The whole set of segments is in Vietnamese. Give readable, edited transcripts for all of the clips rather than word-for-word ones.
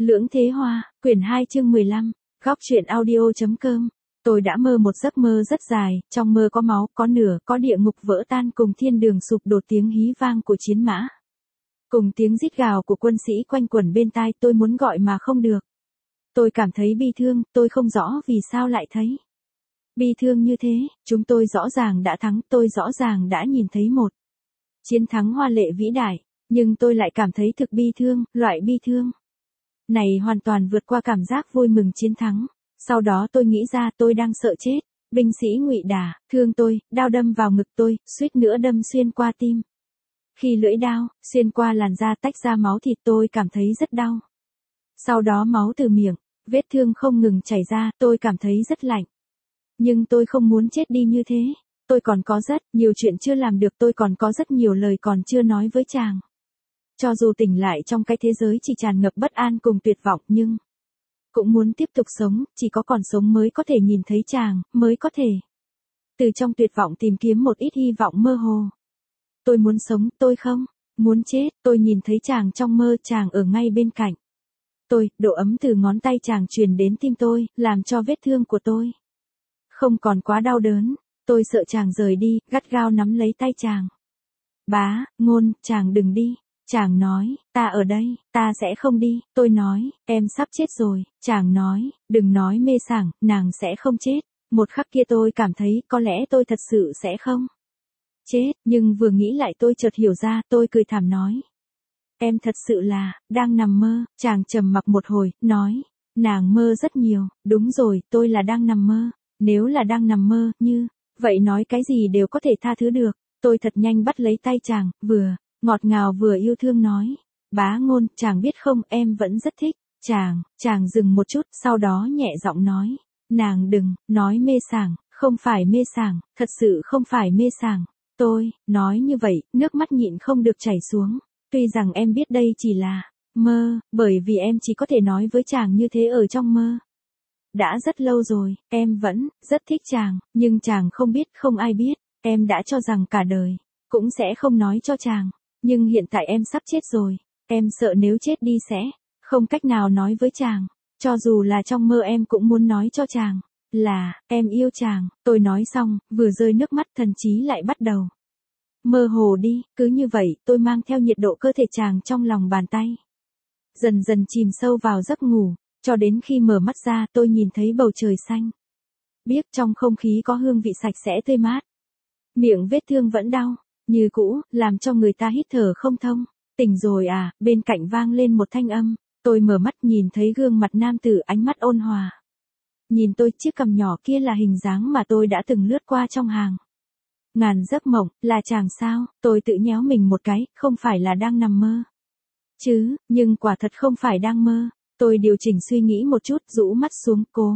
Lưỡng Thế Hoa, quyển 2 chương 15, góc truyện audio.com. Tôi đã mơ một giấc mơ rất dài, trong mơ có máu, có lửa, có địa ngục vỡ tan cùng thiên đường sụp đổ, tiếng hí vang của chiến mã. Cùng tiếng rít gào của quân sĩ quanh quẩn bên tai, tôi muốn gọi mà không được. Tôi cảm thấy bi thương, tôi không rõ vì sao lại thấy bi thương như thế. Chúng tôi rõ ràng đã thắng, tôi rõ ràng đã nhìn thấy một chiến thắng hoa lệ vĩ đại, nhưng tôi lại cảm thấy thực bi thương, loại bi thương này hoàn toàn vượt qua cảm giác vui mừng chiến thắng. Sau đó tôi nghĩ ra tôi đang sợ chết. Binh sĩ Ngụy đả thương tôi, đao đâm vào ngực tôi, suýt nữa đâm xuyên qua tim. Khi lưỡi đao xuyên qua làn da tách ra máu thịt, tôi cảm thấy rất đau. Sau đó máu từ miệng, vết thương không ngừng chảy ra, tôi cảm thấy rất lạnh. Nhưng tôi không muốn chết đi như thế. Tôi còn có rất nhiều chuyện chưa làm được, tôi còn có rất nhiều lời còn chưa nói với chàng. Cho dù tỉnh lại trong cái thế giới chỉ tràn ngập bất an cùng tuyệt vọng, nhưng cũng muốn tiếp tục sống, chỉ có còn sống mới có thể nhìn thấy chàng, mới có thể từ trong tuyệt vọng tìm kiếm một ít hy vọng mơ hồ. Tôi muốn sống, tôi không muốn chết. Tôi nhìn thấy chàng trong mơ, chàng ở ngay bên cạnh tôi, độ ấm từ ngón tay chàng truyền đến tim tôi, làm cho vết thương của tôi không còn quá đau đớn. Tôi sợ chàng rời đi, gắt gao nắm lấy tay chàng. Bá Ngôn, chàng đừng đi. Chàng nói, ta ở đây, ta sẽ không đi. Tôi nói, em sắp chết rồi. Chàng nói, đừng nói mê sảng, nàng sẽ không chết. Một khắc kia tôi cảm thấy có lẽ tôi thật sự sẽ không chết, nhưng vừa nghĩ lại tôi chợt hiểu ra, tôi cười thảm nói. Em thật sự là, đang nằm mơ. Chàng trầm mặc một hồi, nói, nàng mơ rất nhiều. Đúng rồi, tôi là đang nằm mơ. Nếu là đang nằm mơ, như vậy nói cái gì đều có thể tha thứ được. Tôi thật nhanh bắt lấy tay chàng, vừa ngọt ngào vừa yêu thương nói. Bá Ngôn, chàng biết không, em vẫn rất thích chàng dừng một chút, sau đó nhẹ giọng nói. Nàng đừng nói mê sảng, không phải mê sảng, thật sự không phải mê sảng. Tôi nói như vậy, nước mắt nhịn không được chảy xuống. Tuy rằng em biết đây chỉ là mơ, bởi vì em chỉ có thể nói với chàng như thế ở trong mơ. Đã rất lâu rồi, em vẫn rất thích chàng, nhưng chàng không biết, không ai biết. Em đã cho rằng cả đời cũng sẽ không nói cho chàng. Nhưng hiện tại em sắp chết rồi, em sợ nếu chết đi sẽ không cách nào nói với chàng. Cho dù là trong mơ em cũng muốn nói cho chàng là em yêu chàng. Tôi nói xong, vừa rơi nước mắt, thần trí lại bắt đầu mơ hồ đi. Cứ như vậy, tôi mang theo nhiệt độ cơ thể chàng trong lòng bàn tay, dần dần chìm sâu vào giấc ngủ, cho đến khi mở mắt ra tôi nhìn thấy bầu trời xanh biếc, trong không khí có hương vị sạch sẽ tươi mát. Miệng vết thương vẫn đau như cũ, làm cho người ta hít thở không thông. Tỉnh rồi à? Bên cạnh vang lên một thanh âm. Tôi mở mắt nhìn thấy gương mặt nam tử, ánh mắt ôn hòa nhìn tôi, chiếc cằm nhỏ kia là hình dáng mà tôi đã từng lướt qua trong hàng ngàn giấc mộng. Là chàng sao? Tôi tự nhéo mình một cái, không phải là đang nằm mơ chứ, nhưng quả thật không phải đang mơ. Tôi điều chỉnh suy nghĩ một chút, rũ mắt xuống, cố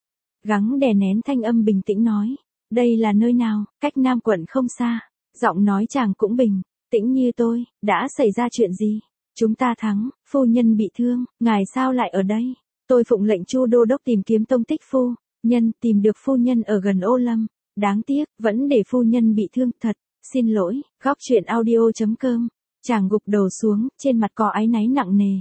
gắng đè nén thanh âm bình tĩnh nói. Đây là nơi nào? Cách Nam quận không xa. Giọng nói chàng cũng bình tĩnh như tôi. Đã xảy ra chuyện gì? Chúng ta thắng, phu nhân bị thương, ngài sao lại ở đây? Tôi phụng lệnh Chu đô đốc tìm kiếm tông tích phu nhân, tìm được phu nhân ở gần Ô Lâm. Đáng tiếc, vẫn để phu nhân bị thương, thật xin lỗi. Góc truyện audio.com. Chàng gục đầu xuống, trên mặt có áy náy nặng nề.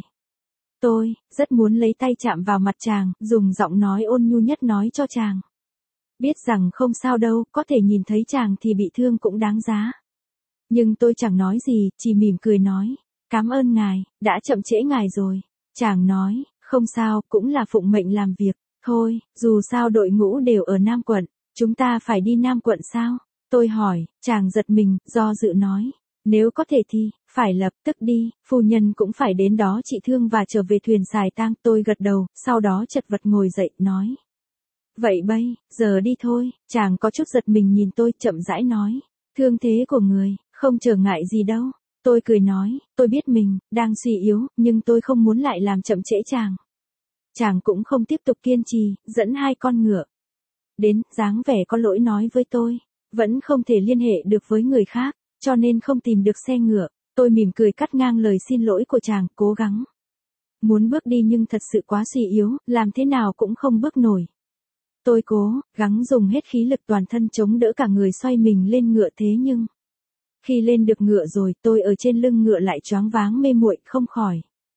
Tôi rất muốn lấy tay chạm vào mặt chàng, dùng giọng nói ôn nhu nhất nói cho chàng biết rằng không sao đâu, có thể nhìn thấy chàng thì bị thương cũng đáng giá. Nhưng tôi chẳng nói gì, chỉ mỉm cười nói. Cảm ơn ngài, đã chậm trễ ngài rồi. Chàng nói, không sao, cũng là phụng mệnh làm việc. Thôi, dù sao đội ngũ đều ở Nam quận. Chúng ta phải đi Nam quận sao? Tôi hỏi. Chàng giật mình, do dự nói. Nếu có thể thì phải lập tức đi, phu nhân cũng phải đến đó trị thương và trở về thuyền xài tang. Tôi gật đầu, sau đó chật vật ngồi dậy, nói. Vậy bây giờ đi thôi. Chàng có chút giật mình nhìn tôi, chậm rãi nói. Thương thế của người, không trở ngại gì đâu. Tôi cười nói, tôi biết mình đang suy yếu, nhưng tôi không muốn lại làm chậm trễ chàng. Chàng cũng không tiếp tục kiên trì, dẫn hai con ngựa đến, dáng vẻ có lỗi nói với tôi. Vẫn không thể liên hệ được với người khác, cho nên không tìm được xe ngựa. Tôi mỉm cười cắt ngang lời xin lỗi của chàng, cố gắng muốn bước đi nhưng thật sự quá suy yếu, làm thế nào cũng không bước nổi. Tôi cố gắng dùng hết khí lực toàn thân chống đỡ cả người xoay mình lên ngựa, thế nhưng khi lên được ngựa rồi, tôi ở trên lưng ngựa lại choáng váng mê muội không khỏi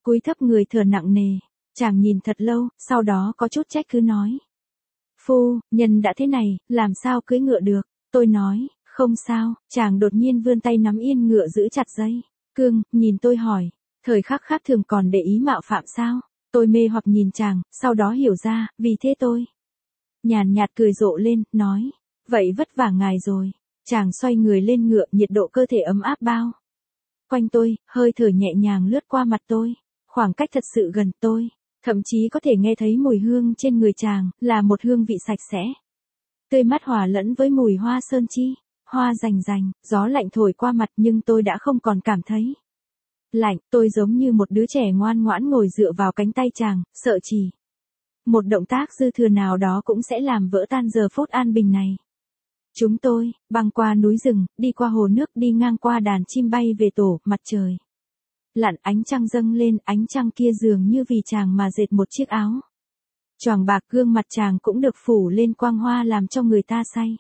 Cúi thấp người thở nặng nề. Chàng nhìn thật lâu, sau đó có chút trách cứ nói. Phu, nhân đã thế này, làm sao cưỡi ngựa được? Tôi nói, không sao. Chàng đột nhiên vươn tay nắm yên ngựa giữ chặt dây cương, nhìn tôi hỏi. Thời khắc khác thường còn để ý mạo phạm sao? Tôi mê hoặc nhìn chàng, sau đó hiểu ra, vì thế tôi nhàn nhạt cười rộ lên, nói. Vậy vất vả ngài rồi. Chàng xoay người lên ngựa, nhiệt độ cơ thể ấm áp bao quanh tôi, hơi thở nhẹ nhàng lướt qua mặt tôi. Khoảng cách thật sự gần tôi. Thậm chí có thể nghe thấy mùi hương trên người chàng, là một hương vị sạch sẽ. Tươi mát hòa lẫn với mùi hoa sơn chi. Hoa rành rành, gió lạnh thổi qua mặt nhưng tôi đã không còn cảm thấy lạnh. Tôi giống như một đứa trẻ ngoan ngoãn ngồi dựa vào cánh tay chàng, sợ chỉ một động tác dư thừa nào đó cũng sẽ làm vỡ tan giờ phút an bình này. Chúng tôi, băng qua núi rừng, đi qua hồ nước, đi ngang qua đàn chim bay về tổ, mặt trời lặn, ánh trăng dâng lên, ánh trăng kia dường như vì chàng mà dệt một chiếc áo choàng bạc, gương mặt chàng cũng được phủ lên quang hoa làm cho người ta say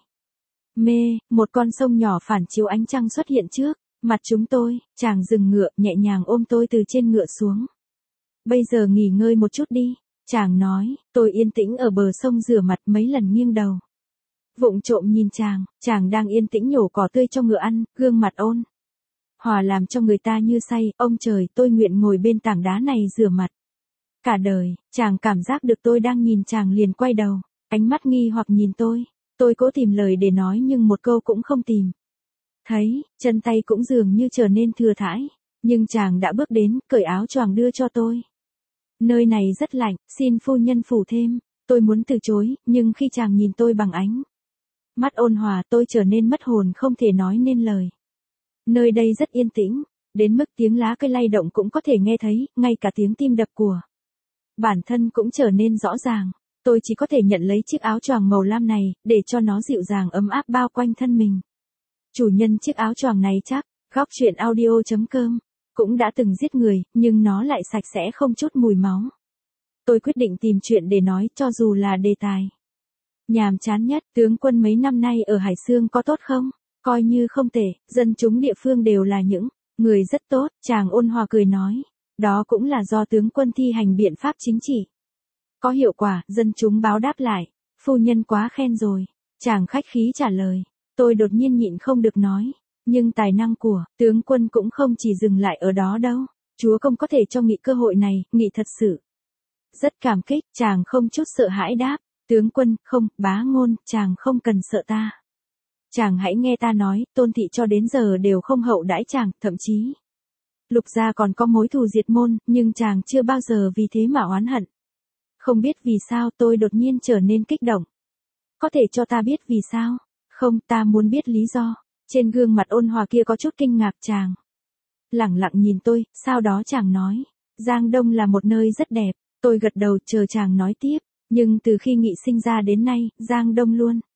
mê. Một con sông nhỏ phản chiếu ánh trăng xuất hiện trước mặt chúng tôi. Chàng dừng ngựa, nhẹ nhàng ôm tôi từ trên ngựa xuống. Bây giờ nghỉ ngơi một chút đi. Chàng nói. Tôi yên tĩnh ở bờ sông rửa mặt, mấy lần nghiêng đầu vụng trộm nhìn chàng đang yên tĩnh nhổ cỏ tươi cho ngựa ăn, gương mặt ôn hòa làm cho người ta như say. Ông trời, tôi nguyện ngồi bên tảng đá này rửa mặt cả đời. Chàng cảm giác được tôi đang nhìn chàng liền quay đầu, ánh mắt nghi hoặc nhìn tôi. Tôi cố tìm lời để nói nhưng một câu cũng không tìm thấy, chân tay cũng dường như trở nên thừa thãi. Nhưng chàng đã bước đến, cởi áo choàng đưa cho tôi. Nơi này rất lạnh, xin phu nhân phủ thêm. Tôi muốn từ chối, nhưng khi chàng nhìn tôi bằng ánh mắt ôn hòa, tôi trở nên mất hồn không thể nói nên lời. Nơi đây rất yên tĩnh, đến mức tiếng lá cây lay động cũng có thể nghe thấy, ngay cả tiếng tim đập của bản thân cũng trở nên rõ ràng. Tôi chỉ có thể nhận lấy chiếc áo choàng màu lam này, để cho nó dịu dàng ấm áp bao quanh thân mình. Chủ nhân chiếc áo choàng này chắc, góc truyện audio.com, cũng đã từng giết người, nhưng nó lại sạch sẽ không chút mùi máu. Tôi quyết định tìm chuyện để nói, cho dù là đề tài nhàm chán nhất. Tướng quân mấy năm nay ở Hải Xương có tốt không? Coi như không tệ, dân chúng địa phương đều là những người rất tốt. Chàng ôn hòa cười nói. Đó cũng là do tướng quân thi hành biện pháp chính trị có hiệu quả, dân chúng báo đáp lại. Phu nhân quá khen rồi. Chàng khách khí trả lời. Tôi đột nhiên nhịn không được nói. Nhưng tài năng của tướng quân cũng không chỉ dừng lại ở đó đâu. Chúa công có thể cho nghị cơ hội này, nghị thật sự rất cảm kích. Chàng không chút sợ hãi đáp. Tướng quân, không, bá ngôn, chàng không cần sợ ta. Chàng hãy nghe ta nói, Tôn thị cho đến giờ đều không hậu đãi chàng, thậm chí Lục gia còn có mối thù diệt môn, nhưng chàng chưa bao giờ vì thế mà oán hận. Không biết vì sao tôi đột nhiên trở nên kích động. Có thể cho ta biết vì sao? Không, ta muốn biết lý do. Trên gương mặt ôn hòa kia có chút kinh ngạc. Chàng lẳng lặng nhìn tôi, sau đó chàng nói. Giang Đông là một nơi rất đẹp. Tôi gật đầu chờ chàng nói tiếp. Nhưng từ khi Nghị sinh ra đến nay, Giang Đông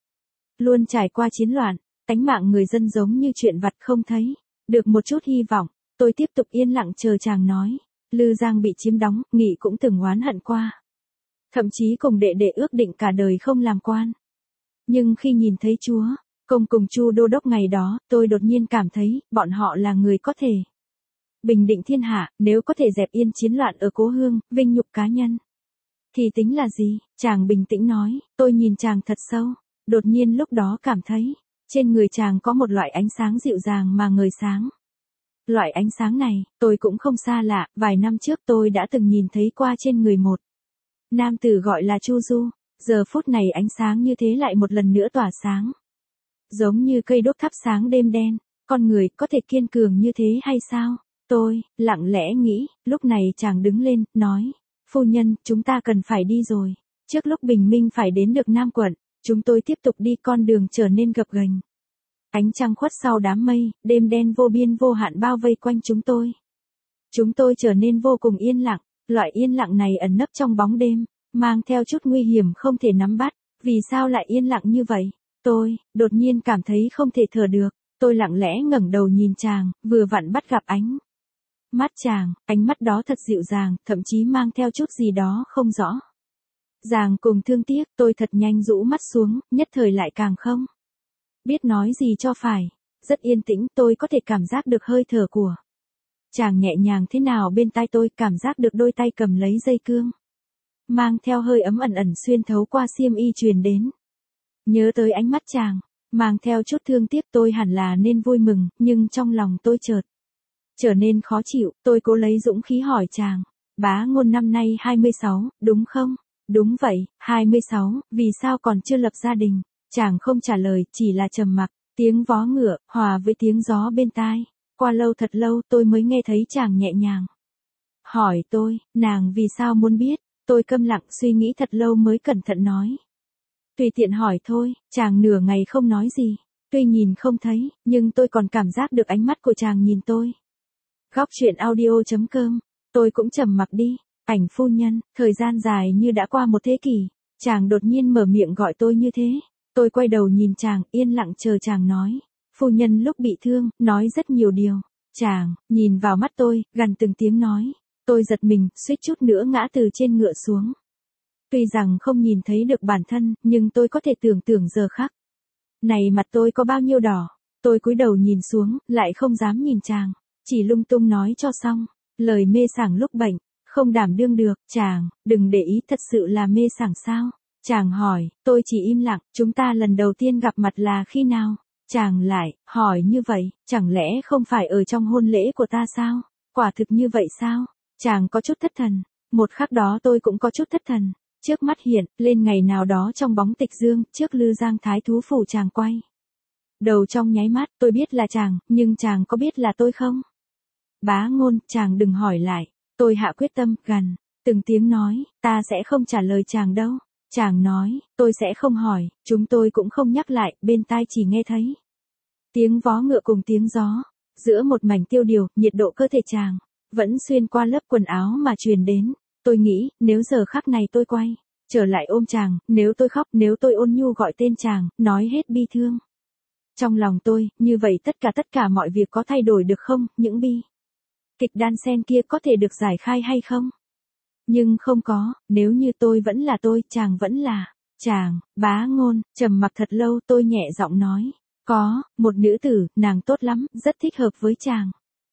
luôn trải qua chiến loạn. Tánh mạng người dân giống như chuyện vặt, không thấy được một chút hy vọng. Tôi tiếp tục yên lặng chờ chàng nói. Lư Giang bị chiếm đóng, Nghị cũng từng oán hận qua. Thậm chí cùng đệ đệ ước định cả đời không làm quan. Nhưng khi nhìn thấy Chúa Công cùng Chu Đô Đốc ngày đó, tôi đột nhiên cảm thấy, bọn họ là người có thể bình định thiên hạ. Nếu có thể dẹp yên chiến loạn ở cố hương, vinh nhục cá nhân thì tính là gì? Chàng bình tĩnh nói. Tôi nhìn chàng thật sâu. Đột nhiên lúc đó cảm thấy, trên người chàng có một loại ánh sáng dịu dàng mà ngời sáng. Loại ánh sáng này, tôi cũng không xa lạ. Vài năm trước tôi đã từng nhìn thấy qua trên người một nam tử gọi là Chu Du. Giờ phút này ánh sáng như thế lại một lần nữa tỏa sáng. Giống như cây đốt thắp sáng đêm đen. Con người có thể kiên cường như thế hay sao? Tôi lặng lẽ nghĩ. Lúc này chàng đứng lên, nói. Phu nhân, chúng ta cần phải đi rồi. Trước lúc bình minh phải đến được Nam quận. Chúng tôi tiếp tục đi, con đường trở nên gập ghềnh. Ánh trăng khuất sau đám mây, đêm đen vô biên vô hạn bao vây quanh chúng tôi. Chúng tôi trở nên vô cùng yên lặng. Loại yên lặng này ẩn nấp trong bóng đêm, mang theo chút nguy hiểm không thể nắm bắt. Vì sao lại yên lặng như vậy? Tôi đột nhiên cảm thấy không thể thở được. Tôi lặng lẽ ngẩng đầu nhìn chàng, vừa vặn bắt gặp ánh mắt chàng. Ánh mắt đó thật dịu dàng, thậm chí mang theo chút gì đó không rõ ràng cùng thương tiếc. Tôi thật nhanh rũ mắt xuống, nhất thời lại càng không biết nói gì cho phải. Rất yên tĩnh, tôi có thể cảm giác được hơi thở của Chàng nhẹ nhàng thế nào bên tai tôi, cảm giác được đôi tay cầm lấy dây cương. Mang theo hơi ấm ẩn ẩn xuyên thấu qua xiêm y truyền đến. Nhớ tới ánh mắt chàng, mang theo chút thương tiếc, tôi hẳn là nên vui mừng, nhưng trong lòng tôi trở nên khó chịu. Tôi cố lấy dũng khí hỏi chàng, bá Ngôn năm nay 26, đúng không? Đúng vậy, 26, vì sao còn chưa lập gia đình? Chàng không trả lời, chỉ là trầm mặc, tiếng vó ngựa, hòa với tiếng gió bên tai. Qua lâu thật lâu tôi mới nghe thấy chàng nhẹ nhàng hỏi tôi, nàng vì sao muốn biết? Tôi câm lặng suy nghĩ thật lâu mới cẩn thận nói. Tùy tiện hỏi thôi. Chàng nửa ngày không nói gì. Tuy nhìn không thấy, nhưng tôi còn cảm giác được ánh mắt của chàng nhìn tôi. Góc truyện audio.com. Tôi cũng trầm mặc đi. Ảnh phu nhân, thời gian dài như đã qua một thế kỷ. Chàng đột nhiên mở miệng gọi tôi như thế. Tôi quay đầu nhìn chàng, yên lặng chờ chàng nói. Phu nhân lúc bị thương, nói rất nhiều điều. Chàng, nhìn vào mắt tôi, gần từng tiếng nói. Tôi giật mình, suýt chút nữa ngã từ trên ngựa xuống. Tuy rằng không nhìn thấy được bản thân, nhưng tôi có thể tưởng tượng giờ khắc này mặt tôi có bao nhiêu đỏ. Tôi cúi đầu nhìn xuống, lại không dám nhìn chàng. Chỉ lung tung nói cho xong. Lời mê sảng lúc bệnh, không đảm đương được. Chàng, đừng để ý, thật sự là mê sảng sao? Chàng hỏi, tôi chỉ im lặng. Chúng ta lần đầu tiên gặp mặt là khi nào? Chàng lại hỏi như vậy, chẳng lẽ không phải ở trong hôn lễ của ta sao? Quả thực như vậy sao? Chàng có chút thất thần. Một khắc đó tôi cũng có chút thất thần. Trước mắt hiện lên ngày nào đó trong bóng tịch dương, trước Lư Giang Thái thú phủ. Chàng quay đầu trong nháy mắt. Tôi biết là chàng, nhưng chàng có biết là tôi không? Bá Ngôn, chàng đừng hỏi lại. Tôi hạ quyết tâm, gần từng tiếng nói, ta sẽ không trả lời chàng đâu. Chàng nói, tôi sẽ không hỏi, chúng tôi cũng không nhắc lại, bên tai chỉ nghe thấy tiếng vó ngựa cùng tiếng gió. Giữa một mảnh tiêu điều, nhiệt độ cơ thể chàng vẫn xuyên qua lớp quần áo mà truyền đến. Tôi nghĩ, nếu giờ khắc này tôi quay trở lại ôm chàng, nếu tôi khóc, nếu tôi ôn nhu gọi tên chàng, nói hết bi thương trong lòng tôi, như vậy tất cả mọi việc có thay đổi được không? Những bi kịch đan xen kia có thể được giải khai hay không? Nhưng không có, nếu như tôi vẫn là tôi, chàng vẫn là chàng. Bá Ngôn, trầm mặc thật lâu, tôi nhẹ giọng nói, có một nữ tử, nàng tốt lắm, rất thích hợp với chàng.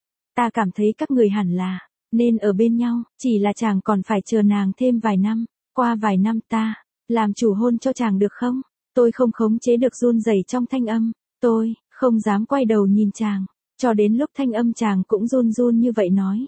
Ta cảm thấy các người hẳn là nên ở bên nhau, chỉ là chàng còn phải chờ nàng thêm vài năm. Qua vài năm ta làm chủ hôn cho chàng được không? Tôi không khống chế được run rẩy trong thanh âm. Tôi không dám quay đầu nhìn chàng, cho đến lúc thanh âm chàng cũng run run như vậy nói.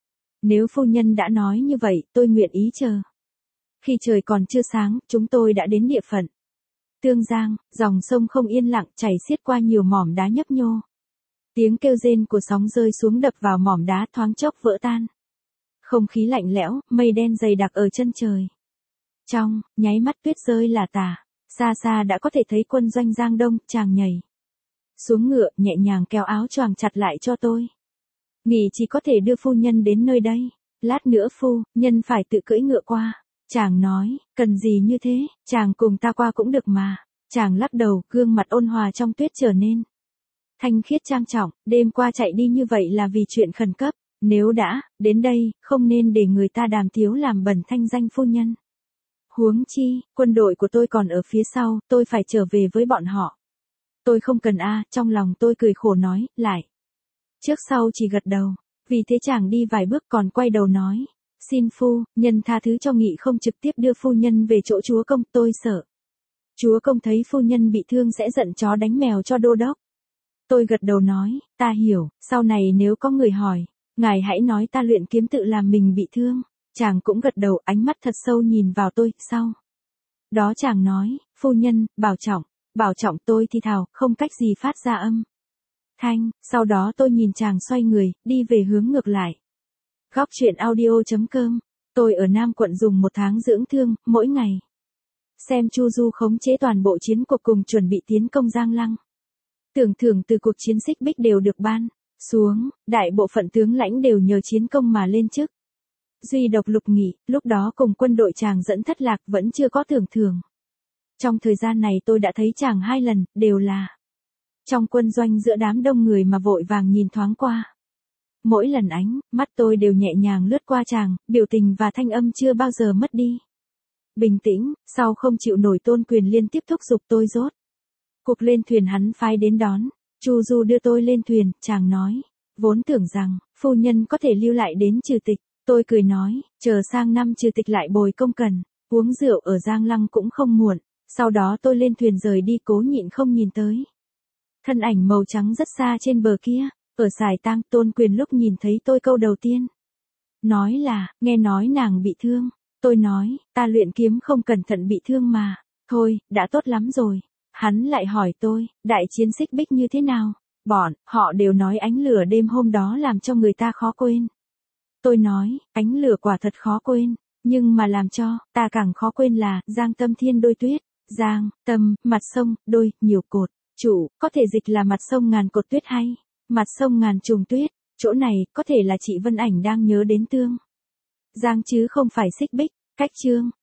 Nếu phu nhân đã nói như vậy, tôi nguyện ý chờ. Khi trời còn chưa sáng, chúng tôi đã đến địa phận Tương Giang. Dòng sông không yên lặng chảy xiết qua nhiều mỏm đá nhấp nhô. Tiếng kêu rên của sóng rơi xuống đập vào mỏm đá thoáng chốc vỡ tan. Không khí lạnh lẽo, mây đen dày đặc ở chân trời. Trong nháy mắt tuyết rơi là tả. Xa xa đã có thể thấy quân doanh Giang Đông. Chàng nhảy xuống ngựa, nhẹ nhàng kéo áo choàng chặt lại cho tôi. Nghỉ chỉ có thể đưa phu nhân đến nơi đây. Lát nữa phu nhân phải tự cưỡi ngựa qua. Chàng nói, cần gì như thế, chàng cùng ta qua cũng được mà. Chàng lắc đầu, gương mặt ôn hòa trong tuyết trở nên thanh khiết trang trọng. Đêm qua chạy đi như vậy là vì chuyện khẩn cấp. Nếu đã đến đây, không nên để người ta đàm tiếu làm bẩn thanh danh phu nhân. Huống chi, quân đội của tôi còn ở phía sau, tôi phải trở về với bọn họ. Tôi không cần trong lòng tôi cười khổ nói, lại. Trước sau chỉ gật đầu. Vì thế chàng đi vài bước còn quay đầu nói. Xin phu nhân tha thứ cho nghị không trực tiếp đưa phu nhân về chỗ chúa công, tôi sợ chúa công thấy phu nhân bị thương sẽ giận chó đánh mèo cho đô đốc. Tôi gật đầu nói, ta hiểu, sau này nếu có người hỏi, ngài hãy nói ta luyện kiếm tự làm mình bị thương. Chàng cũng gật đầu, ánh mắt thật sâu nhìn vào tôi. Sau đó chàng nói, phu nhân, bảo trọng. Tôi thì thào, không cách gì phát ra âm thanh. Sau đó tôi nhìn chàng xoay người, đi về hướng ngược lại. Góc truyện audio.com. Tôi ở Nam quận dùng 1 tháng dưỡng thương, mỗi ngày xem Chu Du khống chế toàn bộ chiến cuộc cùng chuẩn bị tiến công Giang Lăng. Tưởng thưởng từ cuộc chiến xích bích đều được ban xuống, đại bộ phận tướng lãnh đều nhờ chiến công mà lên chức. Duy độc Lục Nghị, lúc đó cùng quân đội chàng dẫn thất lạc vẫn chưa có tưởng thưởng. Trong thời gian này tôi đã thấy chàng 2 lần, đều là trong quân doanh giữa đám đông người mà vội vàng nhìn thoáng qua. Mỗi lần ánh mắt tôi đều nhẹ nhàng lướt qua chàng, biểu tình và thanh âm chưa bao giờ mất đi. Bình tĩnh, sau không chịu nổi Tôn Quyền liên tiếp thúc giục tôi rốt cuộc lên thuyền hắn phái đến đón. Chu Du đưa tôi lên thuyền, chàng nói, Vốn tưởng rằng, phu nhân có thể lưu lại đến trừ tịch. Tôi cười nói, chờ sang năm trừ tịch lại bồi công cần. Uống rượu ở Giang Lăng cũng không muộn. Sau đó tôi lên thuyền rời đi, cố nhịn không nhìn tới. Thân ảnh màu trắng rất xa trên bờ kia. Ở Sài Tang, Tôn Quyền lúc nhìn thấy tôi câu đầu tiên nói là, nghe nói nàng bị thương. Tôi nói, ta luyện kiếm không cẩn thận bị thương mà. Thôi, đã tốt lắm rồi. Hắn lại hỏi tôi, đại chiến Xích Bích như thế nào? Bọn họ đều nói ánh lửa đêm hôm đó làm cho người ta khó quên. Tôi nói, ánh lửa quả thật khó quên, nhưng mà làm cho ta càng khó quên là Giang Tâm Thiên đôi tuyết. Giang, Tâm, mặt sông, đôi, nhiều cột. Chủ, có thể dịch là mặt sông ngàn cột tuyết hay mặt sông ngàn trùng tuyết. Chỗ này có thể là chị Vân Ảnh đang nhớ đến Tương Giang chứ không phải Xích Bích. Cách chương